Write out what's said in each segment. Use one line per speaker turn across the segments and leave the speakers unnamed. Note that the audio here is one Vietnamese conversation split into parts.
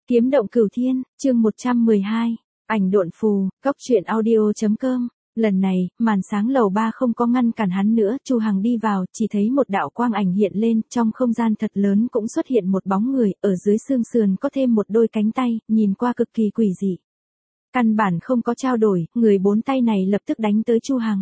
Kiếm động cửu thiên, chương 112, ảnh độn phù, góc truyện audio.com. Lần này, màn sáng lầu 3 không có ngăn cản hắn nữa, Chu Hằng đi vào, chỉ thấy một đạo quang ảnh hiện lên, trong không gian thật lớn cũng xuất hiện một bóng người, ở dưới xương sườn có thêm một đôi cánh tay, nhìn qua cực kỳ quỷ dị. Căn bản không có trao đổi, người bốn tay này lập tức đánh tới Chu Hằng.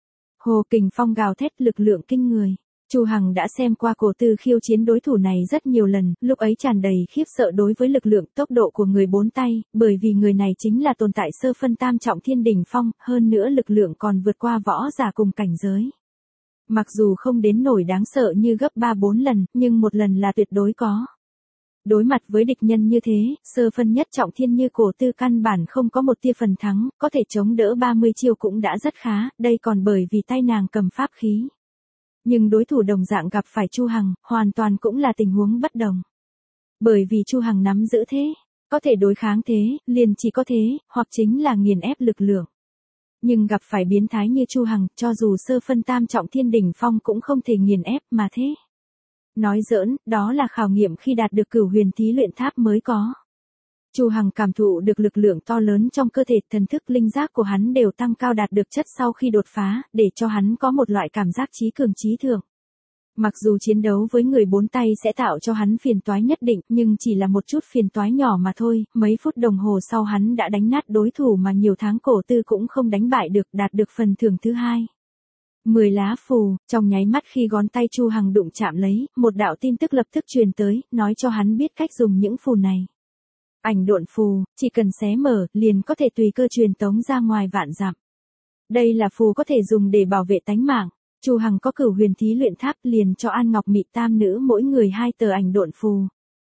Hồ kình phong gào thét, lực lượng kinh người. Chu Hằng đã xem qua Cổ Tư khiêu chiến đối thủ này rất nhiều lần, lúc ấy tràn đầy khiếp sợ đối với lực lượng tốc độ của người bốn tay, bởi vì người này chính là tồn tại sơ phân tam trọng thiên đỉnh phong, hơn nữa lực lượng còn vượt qua võ giả cùng cảnh giới. Mặc dù không đến nổi đáng sợ như gấp 3-4 lần, nhưng một lần là tuyệt đối có. Đối mặt với địch nhân như thế, sơ phân nhất trọng thiên như Cổ Tư căn bản không có một tia phần thắng, có thể chống đỡ 30 chiêu cũng đã rất khá, đây còn bởi vì tay nàng cầm pháp khí. Nhưng đối thủ đồng dạng gặp phải Chu Hằng, hoàn toàn cũng là tình huống bất đồng. Bởi vì Chu Hằng nắm giữ thế, có thể đối kháng thế, liền chỉ có thế, hoặc chính là nghiền ép lực lượng. Nhưng gặp phải biến thái như Chu Hằng, cho dù sơ phân tam trọng thiên đỉnh phong cũng không thể nghiền ép mà thế. Nói giỡn, đó là khảo nghiệm khi đạt được Cửu Huyền Thí Luyện Tháp mới có. Chu Hằng cảm thụ được lực lượng to lớn trong cơ thể, thần thức linh giác của hắn đều tăng cao đạt được chất sau khi đột phá, để cho hắn có một loại cảm giác trí cường trí thượng. Mặc dù chiến đấu với người bốn tay sẽ tạo cho hắn phiền toái nhất định, nhưng chỉ là một chút phiền toái nhỏ mà thôi, mấy phút đồng hồ sau hắn đã đánh nát đối thủ mà nhiều tháng Cổ Tư cũng không đánh bại được, đạt được phần thưởng thứ 2. 10 lá phù, trong nháy mắt khi ngón tay Chu Hằng đụng chạm lấy, một đạo tin tức lập tức truyền tới, nói cho hắn biết cách dùng những phù này. Ảnh độn phù, chỉ cần xé mở, liền có thể tùy cơ truyền tống ra ngoài vạn dặm. Đây là phù có thể dùng để bảo vệ tánh mạng. Chu Hằng có Cửu Huyền Thí Luyện Tháp, liền cho An Ngọc Mị tam nữ mỗi người 2 tờ ảnh độn phù.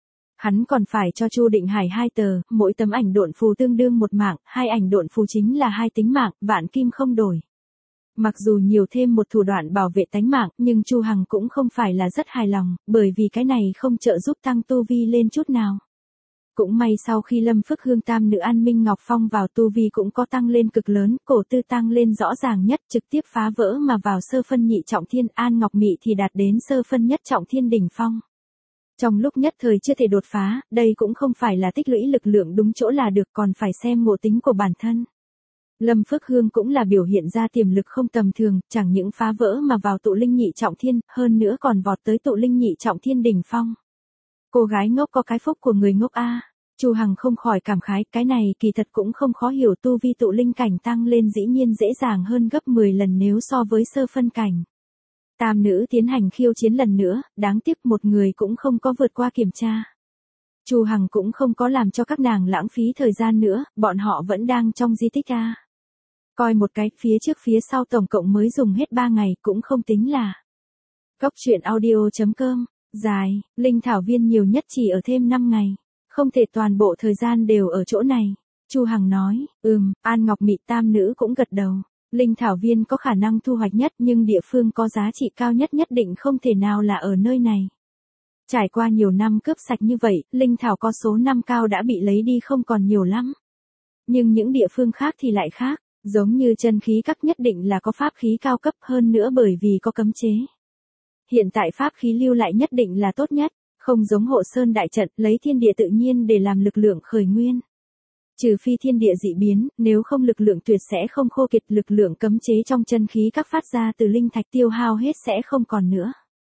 Hắn còn phải cho Chu Định Hải 2 tờ, mỗi tấm ảnh độn phù tương đương 1 mạng, 2 ảnh độn phù chính là 2 tính mạng, vạn kim không đổi. Mặc dù nhiều thêm một thủ đoạn bảo vệ tánh mạng, nhưng Chu Hằng cũng không phải là rất hài lòng, bởi vì cái này không trợ giúp tăng tu vi lên chút nào. Cũng may sau khi Lâm Phức Hương tam nữ An Minh Ngọc Phong vào tu vi cũng có tăng lên cực lớn, Cổ Tư tăng lên rõ ràng nhất, trực tiếp phá vỡ mà vào sơ phân nhị trọng thiên, An Ngọc Mị thì đạt đến sơ phân nhất trọng thiên đỉnh phong. Trong lúc nhất thời chưa thể đột phá, đây cũng không phải là tích lũy lực lượng đúng chỗ là được, còn phải xem ngộ tính của bản thân. Lâm Phước Hương cũng là biểu hiện ra tiềm lực không tầm thường, chẳng những phá vỡ mà vào tụ linh nhị trọng thiên, hơn nữa còn vọt tới tụ linh nhị trọng thiên đỉnh phong. Cô gái ngốc có cái phúc của người ngốc a. Chu Hằng không khỏi cảm khái, cái này kỳ thật cũng không khó hiểu, tu vi tụ linh cảnh tăng lên dĩ nhiên dễ dàng hơn gấp 10 lần nếu so với sơ phân cảnh. Tam nữ tiến hành khiêu chiến lần nữa, đáng tiếc một người cũng không có vượt qua kiểm tra. Chu Hằng cũng không có làm cho các nàng lãng phí thời gian nữa, bọn họ vẫn đang trong di tích a. Coi một cái, phía trước phía sau tổng cộng mới dùng hết 3 ngày, cũng không tính là. Góc truyện audio.com, dài, linh thảo viên nhiều nhất chỉ ở thêm 5 ngày. Không thể toàn bộ thời gian đều ở chỗ này. Chu Hằng nói, An Ngọc Mị tam nữ cũng gật đầu. Linh thảo viên có khả năng thu hoạch nhất, nhưng địa phương có giá trị cao nhất nhất định không thể nào là ở nơi này. Trải qua nhiều năm cướp sạch như vậy, linh thảo có số năm cao đã bị lấy đi không còn nhiều lắm. Nhưng những địa phương khác thì lại khác, giống như chân khí các nhất định là có pháp khí cao cấp, hơn nữa bởi vì có cấm chế. Hiện tại pháp khí lưu lại nhất định là tốt nhất. Không giống Hộ Sơn đại trận, lấy thiên địa tự nhiên để làm lực lượng khởi nguyên. Trừ phi thiên địa dị biến, nếu không lực lượng tuyệt sẽ không khô kiệt, lực lượng cấm chế trong chân khí các phát ra từ linh thạch tiêu hao hết sẽ không còn nữa.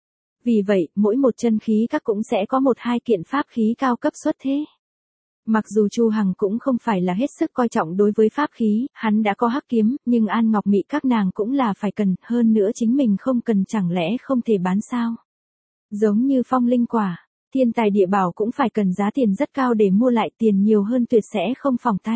Vì vậy, mỗi một chân khí các cũng sẽ có 1-2 kiện pháp khí cao cấp xuất thế. Mặc dù Chu Hằng cũng không phải là hết sức coi trọng đối với pháp khí, hắn đã có hắc kiếm, nhưng An Ngọc Mị các nàng cũng là phải cần, hơn nữa chính mình không cần chẳng lẽ không thể bán sao? Giống như phong linh quả, thiên tài địa bảo cũng phải cần giá tiền rất cao để mua lại, tiền nhiều hơn tuyệt sẽ không phòng tay.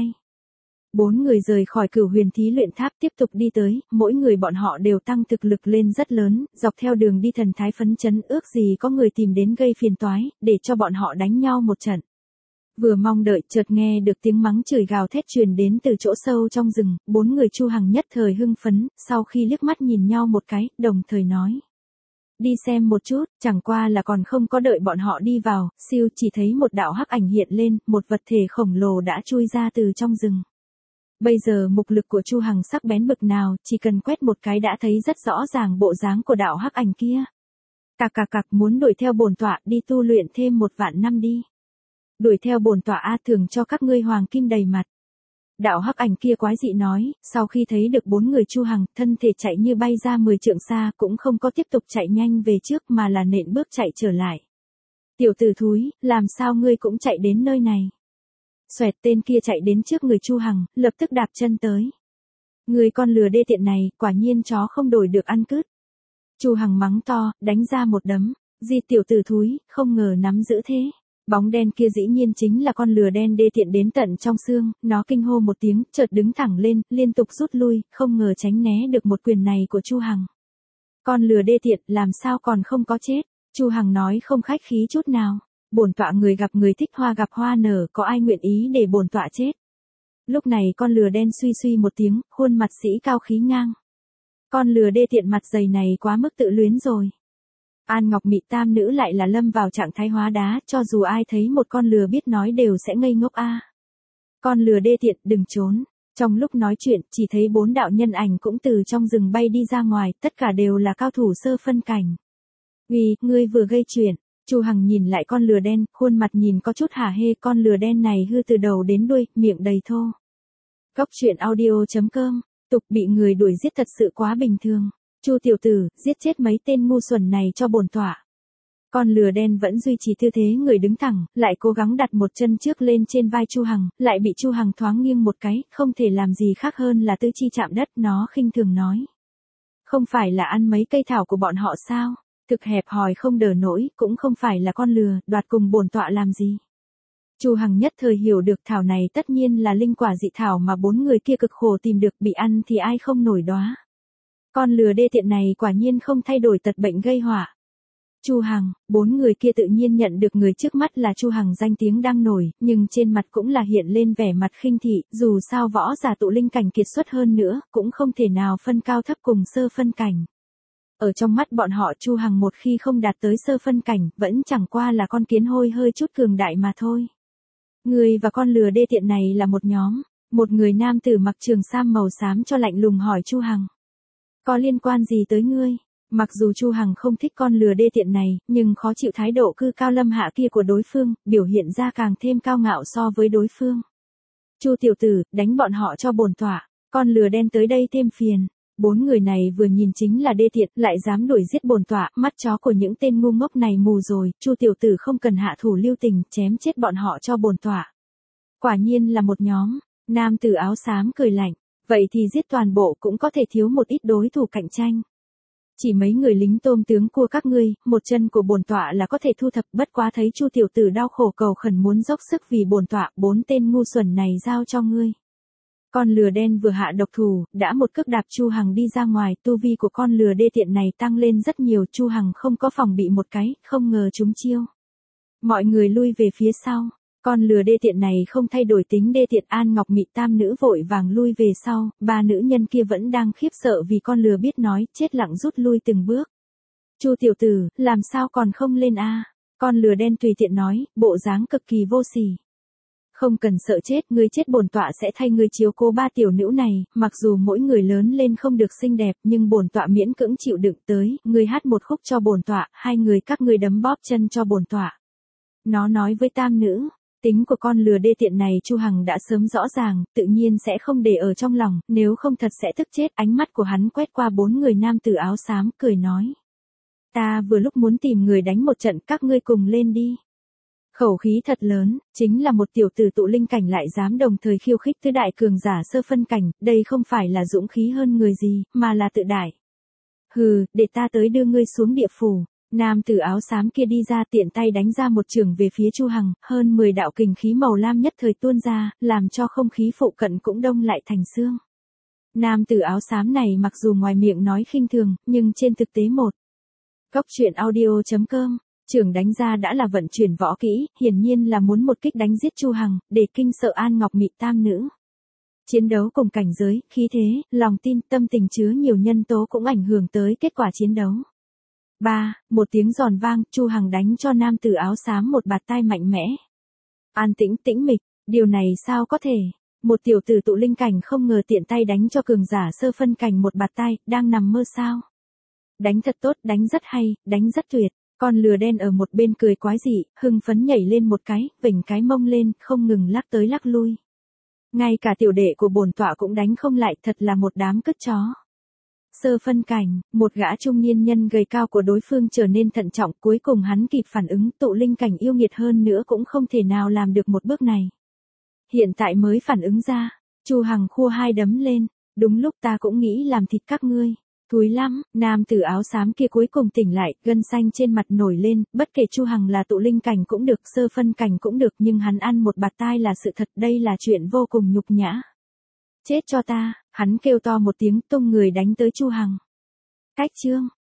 4 người rời khỏi Cửu Huyền Thí Luyện Tháp tiếp tục đi tới, mỗi người bọn họ đều tăng thực lực lên rất lớn, dọc theo đường đi thần thái phấn chấn, ước gì có người tìm đến gây phiền toái, để cho bọn họ đánh nhau một trận. Vừa mong đợi, chợt nghe được tiếng mắng chửi gào thét truyền đến từ chỗ sâu trong rừng, 4 người Chu Hằng nhất thời hưng phấn, sau khi liếc mắt nhìn nhau một cái, đồng thời nói. Đi xem một chút, chẳng qua là còn không có đợi bọn họ đi vào, siêu chỉ thấy một đạo hắc ảnh hiện lên, một vật thể khổng lồ đã chui ra từ trong rừng. Bây giờ mục lực của Chu Hằng sắc bén bực nào, chỉ cần quét một cái đã thấy rất rõ ràng bộ dáng của đạo hắc ảnh kia. Cạc muốn đuổi theo bổn tọa đi tu luyện thêm 1 vạn năm đi. Đuổi theo bổn tọa a, thường cho các ngươi hoàng kim đầy mặt. Đạo hắc ảnh kia quái dị nói, sau khi thấy được 4 người Chu Hằng, thân thể chạy như bay ra 10 trượng xa, cũng không có tiếp tục chạy nhanh về trước mà là nện bước chạy trở lại. Tiểu tử thúi, làm sao ngươi cũng chạy đến nơi này? Xoẹt, tên kia chạy đến trước người Chu Hằng, lập tức đạp chân tới. Người con lừa đê tiện này, quả nhiên chó không đổi được ăn cứt. Chu Hằng mắng to, đánh ra một đấm. Di tiểu tử thúi, không ngờ nắm giữ thế. Bóng đen kia dĩ nhiên chính là con lừa đen đê tiện đến tận trong xương, nó kinh hô một tiếng, chợt đứng thẳng lên, liên tục rút lui, không ngờ tránh né được một quyền này của Chu Hằng. Con lừa đê tiện, làm sao còn không có chết? Chu Hằng nói không khách khí chút nào. Bổn tọa người gặp người thích hoa gặp hoa nở, có ai nguyện ý để bổn tọa chết? Lúc này con lừa đen suy suy một tiếng, khuôn mặt sĩ cao khí ngang. Con lừa đê tiện mặt dày này quá mức tự luyến rồi. An Ngọc Mị tam nữ lại là lâm vào trạng thái hóa đá, cho dù ai thấy một con lừa biết nói đều sẽ ngây ngốc a. Con lừa đê tiện, đừng trốn. Trong lúc nói chuyện, chỉ thấy 4 đạo nhân ảnh cũng từ trong rừng bay đi ra ngoài, tất cả đều là cao thủ sơ phân cảnh. Uy, ngươi vừa gây chuyện. Chu Hằng nhìn lại con lừa đen, khuôn mặt nhìn có chút hả hê, con lừa đen này hư từ đầu đến đuôi, miệng đầy thô. Góc truyện audio.com, tục bị người đuổi giết thật sự quá bình thường. Chu tiểu tử, giết chết mấy tên ngu xuẩn này cho bổn tọa. Con lừa đen vẫn duy trì tư thế người đứng thẳng, lại cố gắng đặt một chân trước lên trên vai Chu Hằng, lại bị Chu Hằng thoáng nghiêng một cái, không thể làm gì khác hơn là tứ chi chạm đất, nó khinh thường nói. Không phải là ăn mấy cây thảo của bọn họ sao? Thực hẹp hòi không đỡ nổi, cũng không phải là con lừa, đoạt cùng bổn tọa làm gì. Chu Hằng nhất thời hiểu được thảo này tất nhiên là linh quả dị thảo mà 4 người kia cực khổ tìm được, bị ăn thì ai không nổi đóa. Con lừa đê tiện này quả nhiên không thay đổi tật bệnh gây họa. Chu Hằng, 4 người kia tự nhiên nhận được người trước mắt là Chu Hằng danh tiếng đang nổi, nhưng trên mặt cũng là hiện lên vẻ mặt khinh thị, dù sao võ giả tụ linh cảnh kiệt xuất hơn nữa, cũng không thể nào phân cao thấp cùng sơ phân cảnh. Ở trong mắt bọn họ Chu Hằng một khi không đạt tới sơ phân cảnh, vẫn chẳng qua là con kiến hôi hơi chút cường đại mà thôi. Người và con lừa đê tiện này là một nhóm, một người nam tử mặc trường sam màu xám cho lạnh lùng hỏi Chu Hằng. Có liên quan gì tới ngươi? Mặc dù Chu Hằng không thích con lừa đê tiện này, nhưng khó chịu thái độ cư cao lâm hạ kia của đối phương, biểu hiện ra càng thêm cao ngạo so với đối phương. Chu tiểu tử, đánh bọn họ cho bổn tọa, con lừa đen tới đây thêm phiền. 4 người này vừa nhìn chính là đê tiện, lại dám đuổi giết bổn tọa, mắt chó của những tên ngu ngốc này mù rồi, Chu tiểu tử không cần hạ thủ lưu tình, chém chết bọn họ cho bổn tọa. Quả nhiên là một nhóm, nam tử áo xám cười lạnh, vậy thì giết toàn bộ cũng có thể thiếu một ít đối thủ cạnh tranh. Chỉ mấy người lính tôm tướng cua các ngươi, một chân của bổn tọa là có thể thu thập, bất quá thấy Chu tiểu tử đau khổ cầu khẩn muốn dốc sức vì bổn tọa, 4 tên ngu xuẩn này giao cho ngươi. Con lừa đen vừa hạ độc thủ, đã một cước đạp Chu Hằng đi ra ngoài, tu vi của con lừa đê tiện này tăng lên rất nhiều, Chu Hằng không có phòng bị một cái, không ngờ trúng chiêu. Mọi người lui về phía sau, con lừa đê tiện này không thay đổi tính đê tiện, An Ngọc Mị tam nữ vội vàng lui về sau, 3 nữ nhân kia vẫn đang khiếp sợ vì con lừa biết nói, chết lặng rút lui từng bước. Chu tiểu tử, làm sao còn không lên a? Con lừa đen tùy tiện nói, bộ dáng cực kỳ vô sỉ. Không cần sợ chết, ngươi chết bổn tọa sẽ thay ngươi chiếu cố 3 tiểu nữ này, mặc dù mỗi người lớn lên không được xinh đẹp, nhưng bổn tọa miễn cưỡng chịu đựng tới, ngươi hát một khúc cho bổn tọa, 2 người các ngươi đấm bóp chân cho bổn tọa. Nó nói với tam nữ, tính của con lừa đê tiện này Chu Hằng đã sớm rõ ràng, tự nhiên sẽ không để ở trong lòng, nếu không thật sẽ tức chết, ánh mắt của hắn quét qua 4 người nam tử áo xám, cười nói. Ta vừa lúc muốn tìm người đánh một trận, các ngươi cùng lên đi. Khẩu khí thật lớn, chính là một tiểu tử tụ linh cảnh lại dám đồng thời khiêu khích tứ đại cường giả sơ phân cảnh, đây không phải là dũng khí hơn người gì, mà là tự đại. Hừ, để ta tới đưa ngươi xuống địa phủ. Nam tử áo xám kia đi ra tiện tay đánh ra một chưởng về phía Chu Hằng, hơn 10 đạo kình khí màu lam nhất thời tuôn ra, làm cho không khí phụ cận cũng đông lại thành xương. Nam tử áo xám này mặc dù ngoài miệng nói khinh thường, nhưng trên thực tế một. Góc truyện audio.com, chưởng đánh ra đã là vận chuyển võ kỹ, hiển nhiên là muốn một kích đánh giết Chu Hằng, để kinh sợ An Ngọc Mị tam nữ. Chiến đấu cùng cảnh giới, khí thế, lòng tin, tâm tình chứa nhiều nhân tố cũng ảnh hưởng tới kết quả chiến đấu. Một tiếng giòn vang, Chu Hằng đánh cho nam tử áo xám một bạt tai mạnh mẽ. An tĩnh tĩnh mịch, điều này sao có thể? Một tiểu tử tụ linh cảnh không ngờ tiện tay đánh cho cường giả sơ phân cảnh một bạt tai, đang nằm mơ sao? Đánh thật tốt, đánh rất hay, đánh rất tuyệt. Con lừa đen ở một bên cười quái dị, hưng phấn nhảy lên một cái, vểnh cái mông lên, không ngừng lắc tới lắc lui. Ngay cả tiểu đệ của bổn tọa cũng đánh không lại, thật là một đám cứt chó. Sơ phân cảnh, một gã trung niên nhân gầy cao của đối phương trở nên thận trọng, cuối cùng hắn kịp phản ứng, tụ linh cảnh yêu nghiệt hơn nữa cũng không thể nào làm được một bước này. Hiện tại mới phản ứng ra, Chu Hằng khua hai đấm lên, đúng lúc ta cũng nghĩ làm thịt các ngươi. Thúi lắm, nam tử áo xám kia cuối cùng tỉnh lại, gân xanh trên mặt nổi lên, bất kể Chu Hằng là tụ linh cảnh cũng được, sơ phân cảnh cũng được, nhưng hắn ăn một bạt tai là sự thật, đây là chuyện vô cùng nhục nhã. Chết cho ta, hắn kêu to một tiếng, tung người đánh tới Chu Hằng. Cách chương